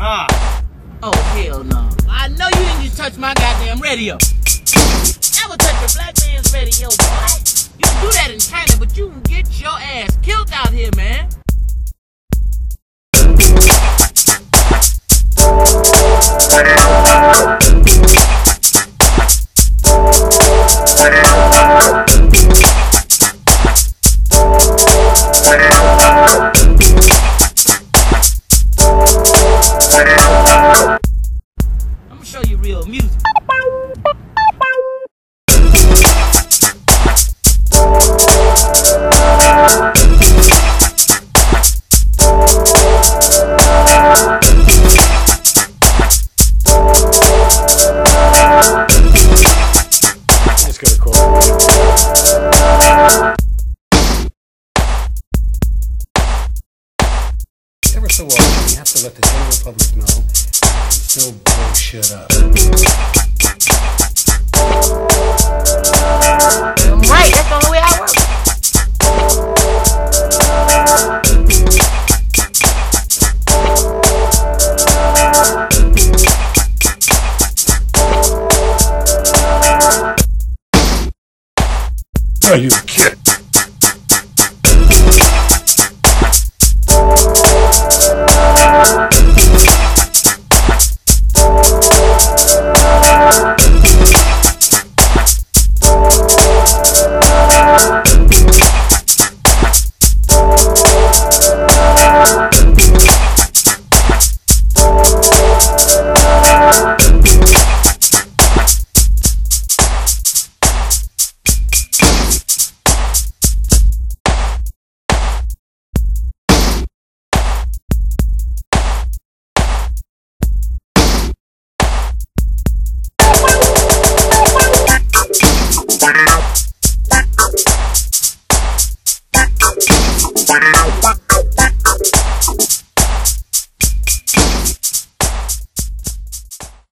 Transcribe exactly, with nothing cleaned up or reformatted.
Ah. Oh, hell no. I know you didn't just touch my goddamn radio. Never touch a black man's radio, boy. You can do that in China, but you can get your ass killed out here, man. I'm gonna show you real music. Ever so often, you have to let the general public know and still blow shit up.